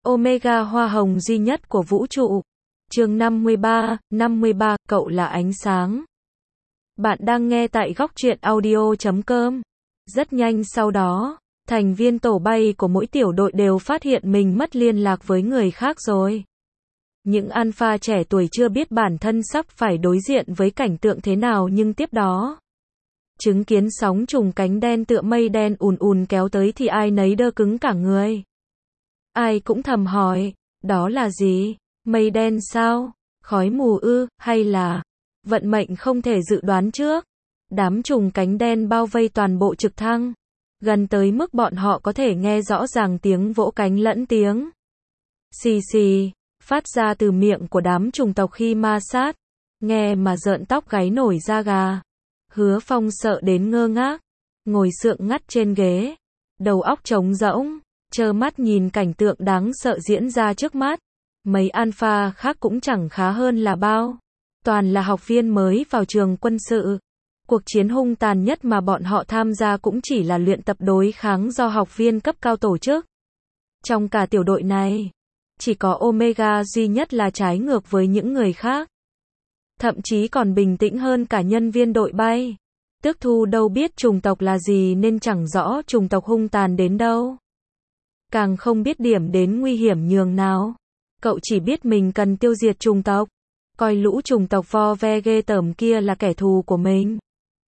Omega hoa hồng duy nhất của vũ trụ. Chương 53, cậu là ánh sáng. Bạn đang nghe tại góc truyện audio.com. Rất nhanh sau đó, thành viên tổ bay của mỗi tiểu đội đều phát hiện mình mất liên lạc với người khác rồi. Những alpha trẻ tuổi chưa biết bản thân sắp phải đối diện với cảnh tượng thế nào, nhưng tiếp đó chứng kiến sóng trùng cánh đen tựa mây đen ùn ùn kéo tới thì ai nấy đơ cứng cả người. Ai cũng thầm hỏi, đó là gì? Mây đen sao? Khói mù ư, hay là vận mệnh không thể dự đoán trước? Đám trùng cánh đen bao vây toàn bộ trực thăng, gần tới mức bọn họ có thể nghe rõ ràng tiếng vỗ cánh lẫn tiếng xì xì phát ra từ miệng của đám trùng tộc khi ma sát, nghe mà rợn tóc gáy nổi da gà. Hứa Phong sợ đến ngơ ngác, ngồi sượng ngắt trên ghế, đầu óc trống rỗng, trơ mắt nhìn cảnh tượng đáng sợ diễn ra trước mắt. Mấy alpha khác cũng chẳng khá hơn là bao, toàn là học viên mới vào trường quân sự. Cuộc chiến hung tàn nhất mà bọn họ tham gia cũng chỉ là luyện tập đối kháng do học viên cấp cao tổ chức. Trong cả tiểu đội này, chỉ có Omega duy nhất là trái ngược với những người khác. Thậm chí còn bình tĩnh hơn cả nhân viên đội bay. Tước Thu đâu biết chủng tộc là gì nên chẳng rõ chủng tộc hung tàn đến đâu. Càng không biết điểm đến nguy hiểm nhường nào. Cậu chỉ biết mình cần tiêu diệt chủng tộc, coi lũ chủng tộc vo ve ghê tởm kia là kẻ thù của mình.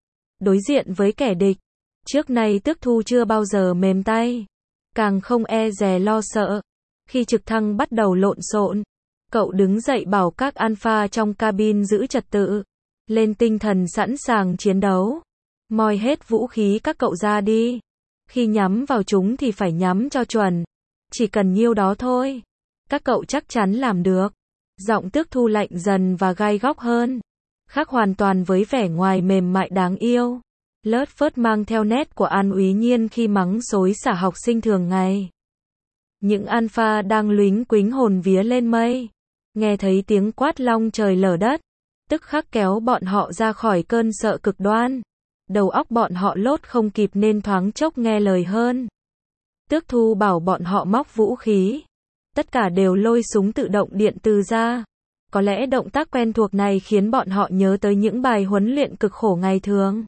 Đối diện với kẻ địch, trước nay Tước Thu chưa bao giờ mềm tay, càng không e dè lo sợ. Khi trực thăng bắt đầu lộn xộn, cậu đứng dậy bảo các alpha trong cabin giữ trật tự, lên tinh thần sẵn sàng chiến đấu. Moi hết vũ khí các cậu ra đi. Khi nhắm vào chúng thì phải nhắm cho chuẩn. Chỉ cần nhiêu đó thôi. Các cậu chắc chắn làm được. Giọng Tước Thu lạnh dần và gai góc hơn, khác hoàn toàn với vẻ ngoài mềm mại đáng yêu, lớt phớt mang theo nét của An Úy Nhiên khi mắng xối xả học sinh thường ngày. Những alpha đang lúnh quính hồn vía lên mây, nghe thấy tiếng quát long trời lở đất, tức khắc kéo bọn họ ra khỏi cơn sợ cực đoan. Đầu óc bọn họ lốt không kịp nên thoáng chốc nghe lời hơn. Tước Thu bảo bọn họ móc vũ khí. Tất cả đều lôi súng tự động điện từ ra. Có lẽ động tác quen thuộc này khiến bọn họ nhớ tới những bài huấn luyện cực khổ ngày thường.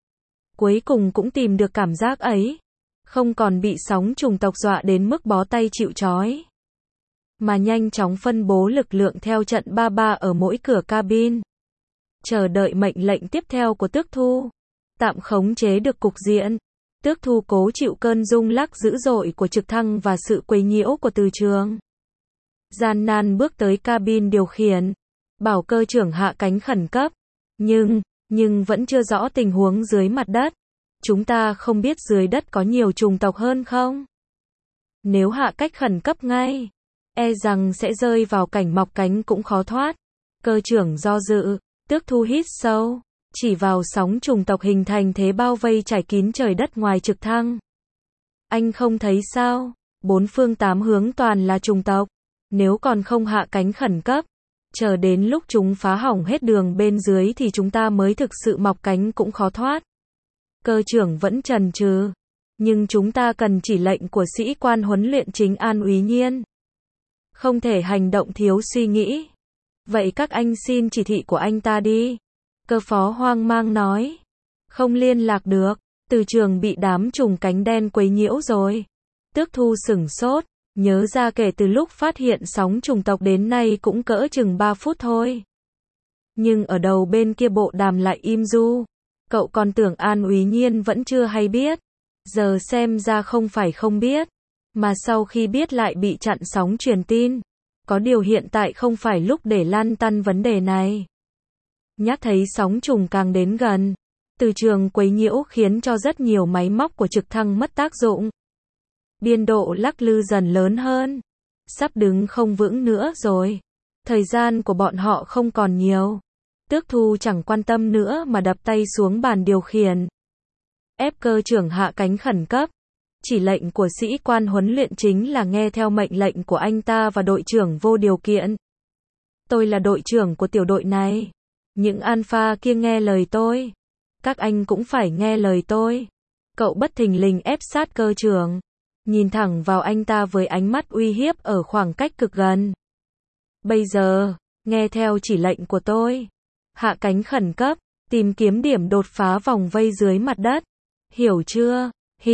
Cuối cùng cũng tìm được cảm giác ấy. Không còn bị sóng trùng tộc dọa đến mức bó tay chịu trói, mà nhanh chóng phân bố lực lượng theo trận 3-3 ở mỗi cửa cabin, chờ đợi mệnh lệnh tiếp theo của Tước Thu. Tạm khống chế được cục diện, Tước Thu cố chịu cơn rung lắc dữ dội của trực thăng và sự quấy nhiễu của từ trường. Gian nan bước tới cabin điều khiển, bảo cơ trưởng hạ cánh khẩn cấp. Nhưng vẫn chưa rõ tình huống dưới mặt đất. Chúng ta không biết dưới đất có nhiều chủng tộc hơn không? Nếu hạ cách khẩn cấp ngay, e rằng sẽ rơi vào cảnh mọc cánh cũng khó thoát. Cơ trưởng do dự, Tước Thu hít sâu, chỉ vào sóng chủng tộc hình thành thế bao vây trải kín trời đất ngoài trực thăng. Anh không thấy sao? Bốn phương tám hướng toàn là chủng tộc. Nếu còn không hạ cánh khẩn cấp, chờ đến lúc chúng phá hỏng hết đường bên dưới thì chúng ta mới thực sự mọc cánh cũng khó thoát. Cơ trưởng vẫn chần chừ. Nhưng chúng ta cần chỉ lệnh của sĩ quan huấn luyện chính An Úy Nhiên. Không thể hành động thiếu suy nghĩ. Vậy các anh xin chỉ thị của anh ta đi. Cơ phó hoang mang nói. Không liên lạc được. Từ trường bị đám trùng cánh đen quấy nhiễu rồi. Tước Thu sửng sốt. Nhớ ra kể từ lúc phát hiện sóng trùng tộc đến nay cũng cỡ chừng 3 phút thôi. Nhưng ở đầu bên kia bộ đàm lại im ru. Cậu còn tưởng An Úy Nhiên vẫn chưa hay biết. Giờ xem ra không phải không biết, mà sau khi biết lại bị chặn sóng truyền tin. Có điều hiện tại không phải lúc để lăn tăn vấn đề này. Nhắc thấy sóng trùng càng đến gần, từ trường quấy nhiễu khiến cho rất nhiều máy móc của trực thăng mất tác dụng. Biên độ lắc lư dần lớn hơn. Sắp đứng không vững nữa rồi. Thời gian của bọn họ không còn nhiều. Tước Thu chẳng quan tâm nữa mà đập tay xuống bàn điều khiển. Ép cơ trưởng hạ cánh khẩn cấp. Chỉ lệnh của sĩ quan huấn luyện chính là nghe theo mệnh lệnh của anh ta và đội trưởng vô điều kiện. Tôi là đội trưởng của tiểu đội này. Những alpha kia nghe lời tôi. Các anh cũng phải nghe lời tôi. Cậu bất thình lình ép sát cơ trưởng. nhìn thẳng vào anh ta với ánh mắt uy hiếp ở khoảng cách cực gần. Bây giờ, nghe theo chỉ lệnh của tôi. Hạ cánh khẩn cấp, tìm kiếm điểm đột phá vòng vây dưới mặt đất. Hiểu chưa?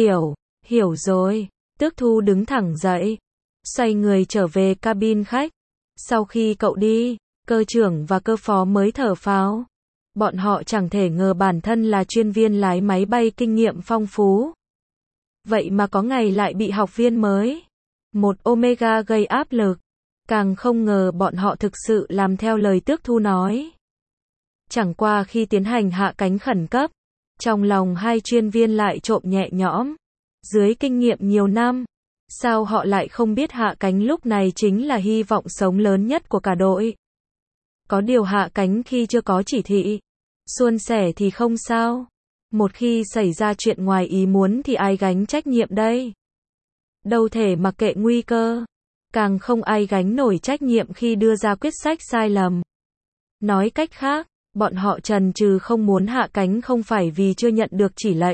Hiểu rồi. Tước Thu đứng thẳng dậy, xoay người trở về cabin khách. Sau khi cậu đi, cơ trưởng và cơ phó mới thở phào. Bọn họ chẳng thể ngờ bản thân là chuyên viên lái máy bay kinh nghiệm phong phú. Vậy mà có ngày lại bị học viên mới một Omega gây áp lực. Càng không ngờ bọn họ thực sự làm theo lời Tước Thu nói. Chẳng qua khi tiến hành hạ cánh khẩn cấp, trong lòng hai chuyên viên lại trộm nhẹ nhõm. Dưới kinh nghiệm nhiều năm, sao họ lại không biết hạ cánh lúc này chính là hy vọng sống lớn nhất của cả đội. Có điều hạ cánh khi chưa có chỉ thị, suôn sẻ thì không sao. Một khi xảy ra chuyện ngoài ý muốn thì ai gánh trách nhiệm đây? Đâu thể mặc kệ nguy cơ. Càng không ai gánh nổi trách nhiệm khi đưa ra quyết sách sai lầm. Nói cách khác, bọn họ chần chừ không muốn hạ cánh không phải vì chưa nhận được chỉ lệnh,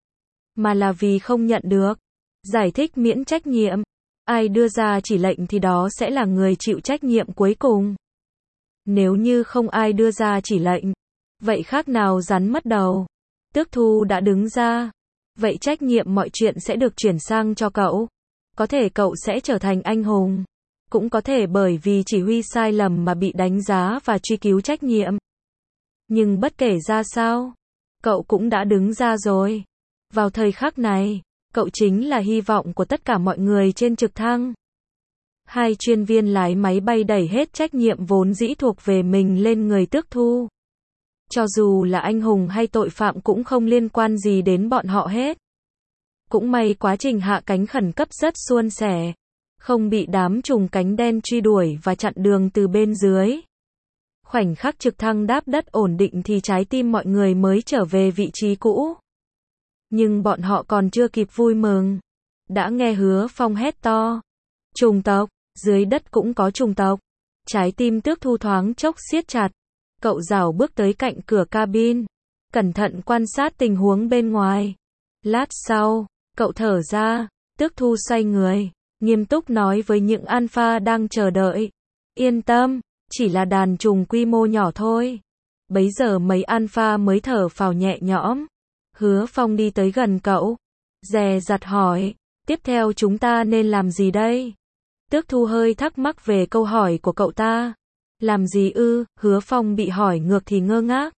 mà là vì không nhận được giải thích miễn trách nhiệm. Ai đưa ra chỉ lệnh thì đó sẽ là người chịu trách nhiệm cuối cùng. Nếu như không ai đưa ra chỉ lệnh, vậy khác nào rắn mất đầu. Tước Thu đã đứng ra. Vậy trách nhiệm mọi chuyện sẽ được chuyển sang cho cậu. Có thể cậu sẽ trở thành anh hùng. Cũng có thể bởi vì chỉ huy sai lầm mà bị đánh giá và truy cứu trách nhiệm. Nhưng bất kể ra sao, cậu cũng đã đứng ra rồi. Vào thời khắc này, cậu chính là hy vọng của tất cả mọi người trên trực thăng. Hai chuyên viên lái máy bay đẩy hết trách nhiệm vốn dĩ thuộc về mình lên người Tước Thu. Cho dù là anh hùng hay tội phạm cũng không liên quan gì đến bọn họ hết. Cũng may quá trình hạ cánh khẩn cấp rất suôn sẻ, không bị đám trùng cánh đen truy đuổi và chặn đường từ bên dưới. Khoảnh khắc trực thăng đáp đất ổn định thì trái tim mọi người mới trở về vị trí cũ. Nhưng bọn họ còn chưa kịp vui mừng, đã nghe Hứa Phong hét to. Trùng tộc, dưới đất cũng có trùng tộc. Trái tim Tước Thu thoáng chốc siết chặt. Cậu rảo bước tới cạnh cửa cabin, cẩn thận quan sát tình huống bên ngoài. Lát sau, cậu thở ra. Tước Thu xoay người, nghiêm túc nói với những alpha đang chờ đợi. Yên tâm, chỉ là đàn trùng quy mô nhỏ thôi. Bấy giờ mấy alpha mới thở phào nhẹ nhõm. Hứa Phong đi tới gần cậu, dè dặt hỏi, tiếp theo chúng ta nên làm gì đây? Tước Thu hơi thắc mắc về câu hỏi của cậu ta. Làm gì ư? Hứa Phong bị hỏi ngược thì ngơ ngác.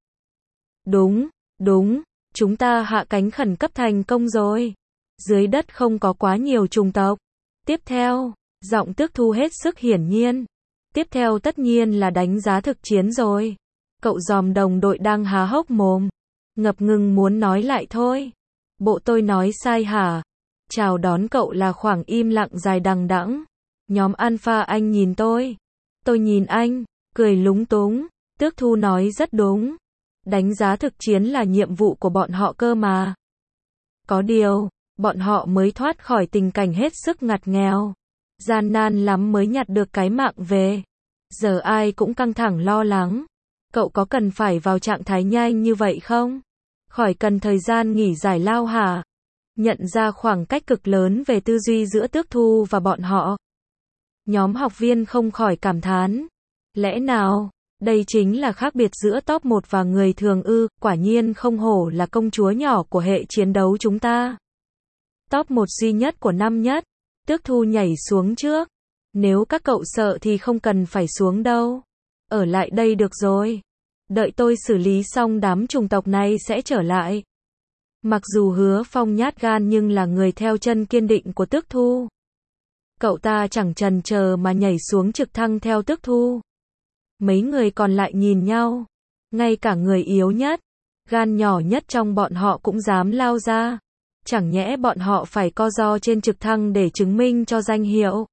Đúng, chúng ta hạ cánh khẩn cấp thành công rồi. Dưới đất không có quá nhiều trùng tộc. Tiếp theo, giọng Tước Thu hết sức hiển nhiên. Tiếp theo tất nhiên là đánh giá thực chiến rồi. Cậu dòm đồng đội đang há hốc mồm, ngập ngừng muốn nói lại thôi. Bộ tôi nói sai hả? Chào đón cậu là khoảng im lặng dài đằng đẵng. Nhóm alpha anh nhìn tôi nhìn anh, cười lúng túng. Tước Thu nói rất đúng. Đánh giá thực chiến là nhiệm vụ của bọn họ cơ mà. Có điều, bọn họ mới thoát khỏi tình cảnh hết sức ngặt nghèo. Gian nan lắm mới nhặt được cái mạng về. Giờ ai cũng căng thẳng lo lắng. Cậu có cần phải vào trạng thái nhanh như vậy không? Khỏi cần thời gian nghỉ giải lao hả? Nhận ra khoảng cách cực lớn về tư duy giữa Tước Thu và bọn họ. Nhóm học viên không khỏi cảm thán. Lẽ nào, đây chính là khác biệt giữa top 1 và người thường ư? Quả nhiên không hổ là công chúa nhỏ của hệ chiến đấu chúng ta. Top 1 duy nhất của năm nhất. Tước Thu nhảy xuống trước. Nếu các cậu sợ thì không cần phải xuống đâu. Ở lại đây được rồi. Đợi tôi xử lý xong đám trùng tộc này sẽ trở lại. Mặc dù Hứa Phong nhát gan nhưng là người theo chân kiên định của Tước Thu. Cậu ta chẳng chần chờ mà nhảy xuống trực thăng theo Tước Thu. Mấy người còn lại nhìn nhau. Ngay cả người yếu nhất, gan nhỏ nhất trong bọn họ cũng dám lao ra. Chẳng nhẽ bọn họ phải co ro trên trực thăng để chứng minh cho danh hiệu.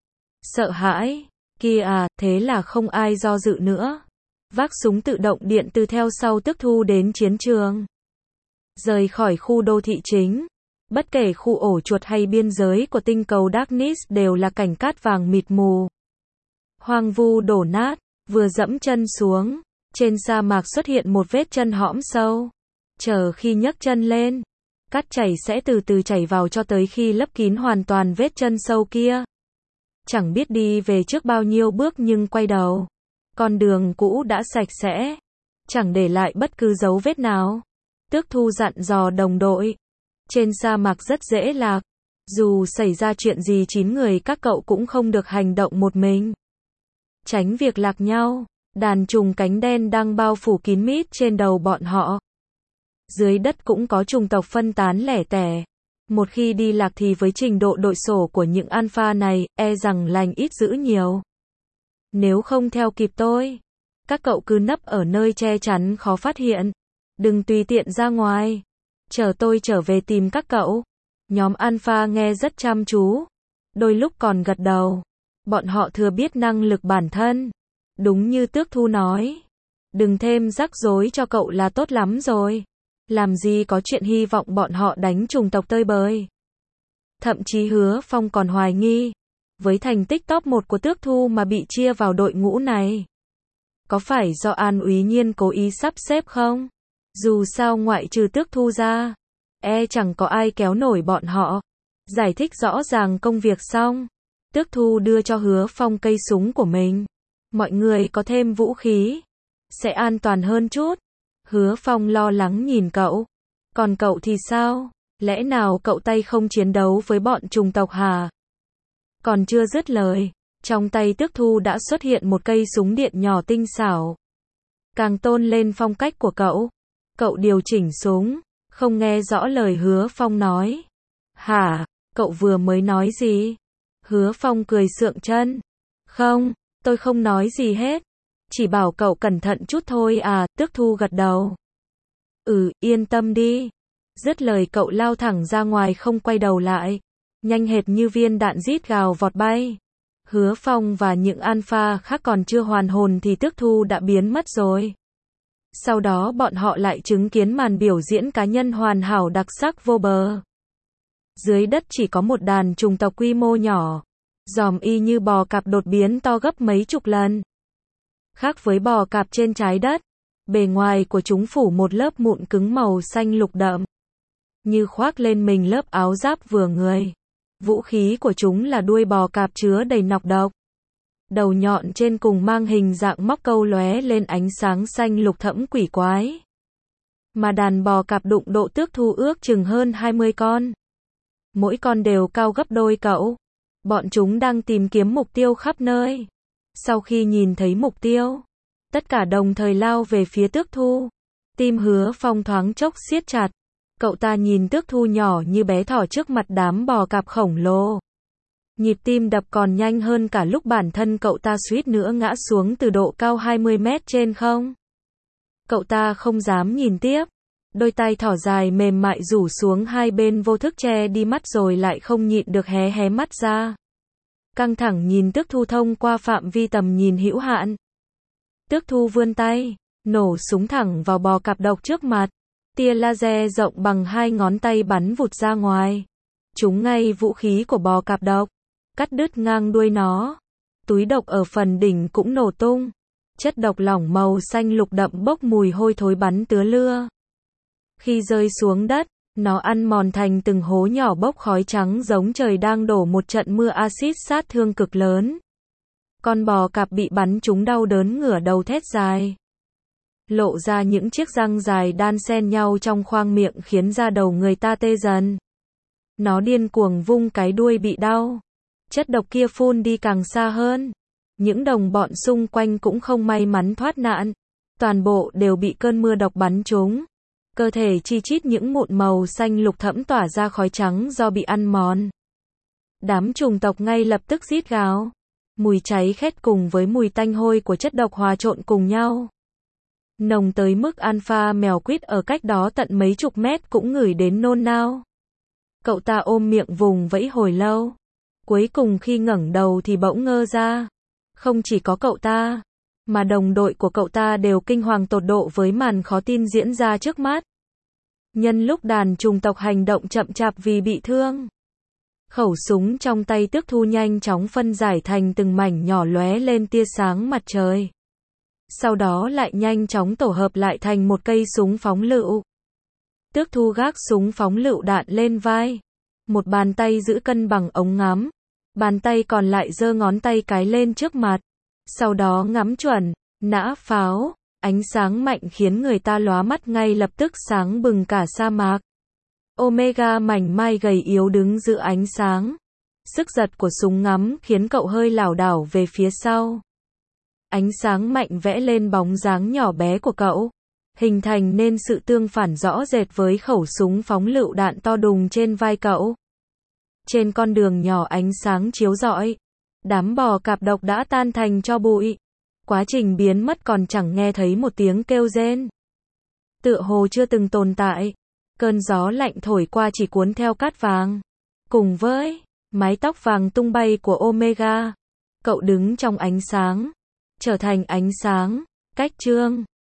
Sợ hãi, kia à, thế là không ai do dự nữa. Vác súng tự động điện từ theo sau Tước Thu đến chiến trường. Rời khỏi khu đô thị chính. Bất kể khu ổ chuột hay biên giới của tinh cầu Darkness đều là cảnh cát vàng mịt mù. Hoang vu đổ nát, vừa dẫm chân xuống, trên sa mạc xuất hiện một vết chân hõm sâu. Chờ khi nhấc chân lên, Cát chảy sẽ từ từ chảy vào cho tới khi lấp kín hoàn toàn vết chân sâu kia. Chẳng biết đi về trước bao nhiêu bước nhưng quay đầu. Con đường cũ đã sạch sẽ. Chẳng để lại bất cứ dấu vết nào. Tước Thu dặn dò đồng đội. Trên sa mạc rất dễ lạc. Dù xảy ra chuyện gì 9 người các cậu cũng không được hành động một mình. Tránh việc lạc nhau. Đàn trùng cánh đen đang bao phủ kín mít trên đầu bọn họ. Dưới đất cũng có trùng tộc phân tán lẻ tẻ. Một khi đi lạc thì với trình độ đội sổ của những alpha này, e rằng lành ít dữ nhiều. Nếu không theo kịp tôi, các cậu cứ nấp ở nơi che chắn khó phát hiện. Đừng tùy tiện ra ngoài. Chờ tôi trở về tìm các cậu. Nhóm alpha nghe rất chăm chú. Đôi lúc còn gật đầu. Bọn họ thừa biết năng lực bản thân. Đúng như Tước Thu nói. Đừng thêm rắc rối cho cậu là tốt lắm rồi. Làm gì có chuyện hy vọng bọn họ đánh trùng tộc tơi bời. Thậm chí Hứa Phong còn hoài nghi. Với thành tích top 1 của Tước Thu mà bị chia vào đội ngũ này. Có phải do An Úy Nhiên cố ý sắp xếp không? Dù sao ngoại trừ Tước Thu ra. Chẳng có ai kéo nổi bọn họ. Giải thích rõ ràng công việc xong. Tước Thu đưa cho Hứa Phong cây súng của mình. Mọi người có thêm vũ khí. Sẽ an toàn hơn chút. Hứa Phong lo lắng nhìn cậu. Còn cậu thì sao? Lẽ nào cậu tay không chiến đấu với bọn trùng tộc hả? Còn chưa dứt lời. Trong tay Tước Thu đã xuất hiện một cây súng điện nhỏ tinh xảo. Càng tôn lên phong cách của cậu. Cậu điều chỉnh súng. Không nghe rõ lời Hứa Phong nói. Hả? Cậu vừa mới nói gì? Hứa Phong cười sượng chân. Không, tôi không nói gì hết. Chỉ bảo cậu cẩn thận chút thôi à, Tước Thu gật đầu. Yên tâm đi. Dứt lời cậu lao thẳng ra ngoài không quay đầu lại. Nhanh hệt như viên đạn rít gào vọt bay. Hứa Phong và những alpha khác còn chưa hoàn hồn thì Tước Thu đã biến mất rồi. Sau đó bọn họ lại chứng kiến màn biểu diễn cá nhân hoàn hảo đặc sắc vô bờ. Dưới đất chỉ có một đàn trùng tộc quy mô nhỏ. Giòm y như bò cạp đột biến to gấp mấy chục lần. Khác với bò cạp trên trái đất, bề ngoài của chúng phủ một lớp mụn cứng màu xanh lục đậm. Như khoác lên mình lớp áo giáp vừa người. Vũ khí của chúng là đuôi bò cạp chứa đầy nọc độc. Đầu nhọn trên cùng mang hình dạng móc câu lóe lên ánh sáng xanh lục thẫm quỷ quái. Mà đàn bò cạp đụng độ Tước Thu ước chừng hơn 20 con. Mỗi con đều cao gấp đôi cậu. Bọn chúng đang tìm kiếm mục tiêu khắp nơi. Sau khi nhìn thấy mục tiêu, tất cả đồng thời lao về phía Tước Thu. Tim Hứa Phong thoáng chốc siết chặt. Cậu ta nhìn Tước Thu nhỏ như bé thỏ trước mặt đám bò cạp khổng lồ. Nhịp tim đập còn nhanh hơn cả lúc bản thân cậu ta suýt nữa ngã xuống từ độ cao 20 mét trên không. Cậu ta không dám nhìn tiếp. Đôi tay thỏ dài mềm mại rủ xuống hai bên vô thức che đi mắt rồi lại không nhịn được hé hé mắt ra. Căng thẳng nhìn Tước Thu thông qua phạm vi tầm nhìn hữu hạn. Tước Thu vươn tay, nổ súng thẳng vào bò cạp độc trước mặt. Tia laser rộng bằng 2 ngón tay bắn vụt ra ngoài. Trúng ngay vũ khí của bò cạp độc. Cắt đứt ngang đuôi nó. Túi độc ở phần đỉnh cũng nổ tung. Chất độc lỏng màu xanh lục đậm bốc mùi hôi thối bắn tứa lưa. Khi rơi xuống đất, nó ăn mòn thành từng hố nhỏ bốc khói trắng giống trời đang đổ một trận mưa axit sát thương cực lớn. Con bò cạp bị bắn trúng đau đớn ngửa đầu thét dài. Lộ ra những chiếc răng dài đan xen nhau trong khoang miệng khiến da đầu người ta tê dần. Nó điên cuồng vung cái đuôi bị đau. Chất độc kia phun đi càng xa hơn. Những đồng bọn xung quanh cũng không may mắn thoát nạn. Toàn bộ đều bị cơn mưa độc bắn trúng. Cơ thể chi chít những mụn màu xanh lục thẫm tỏa ra khói trắng do bị ăn mòn. Đám trùng tộc ngay lập tức rít gào. Mùi cháy khét cùng với mùi tanh hôi của chất độc hòa trộn cùng nhau. Nồng tới mức alpha mèo quýt ở cách đó tận mấy chục mét cũng ngửi đến nôn nao. Cậu ta ôm miệng vùng vẫy hồi lâu. Cuối cùng khi ngẩng đầu thì bỗng ngơ ra. Không chỉ có cậu ta, mà đồng đội của cậu ta đều kinh hoàng tột độ với màn khó tin diễn ra trước mắt. Nhân lúc đàn trùng tộc hành động chậm chạp vì bị thương, khẩu súng trong tay Tước Thu nhanh chóng phân giải thành từng mảnh nhỏ lóe lên tia sáng mặt trời. Sau đó lại nhanh chóng tổ hợp lại thành một cây súng phóng lựu. Tước Thu gác súng phóng lựu đạn lên vai. Một bàn tay giữ cân bằng ống ngắm. Bàn tay còn lại giơ ngón tay cái lên trước mặt. Sau đó ngắm chuẩn, nã pháo. Ánh sáng mạnh khiến người ta lóa mắt, ngay lập tức sáng bừng cả sa mạc. Omega mảnh mai gầy yếu đứng giữa ánh sáng. Sức giật của súng ngắm khiến cậu hơi lảo đảo về phía sau. Ánh sáng mạnh vẽ lên bóng dáng nhỏ bé của cậu, hình thành nên sự tương phản rõ rệt với khẩu súng phóng lựu đạn to đùng trên vai cậu. Trên con đường nhỏ ánh sáng chiếu rọi, đám bò cạp độc đã tan thành tro bụi. Quá trình biến mất còn chẳng nghe thấy một tiếng kêu rên. Tựa hồ chưa từng tồn tại. Cơn gió lạnh thổi qua chỉ cuốn theo cát vàng. Cùng với mái tóc vàng tung bay của Omega, cậu đứng trong ánh sáng, trở thành ánh sáng, cách chương.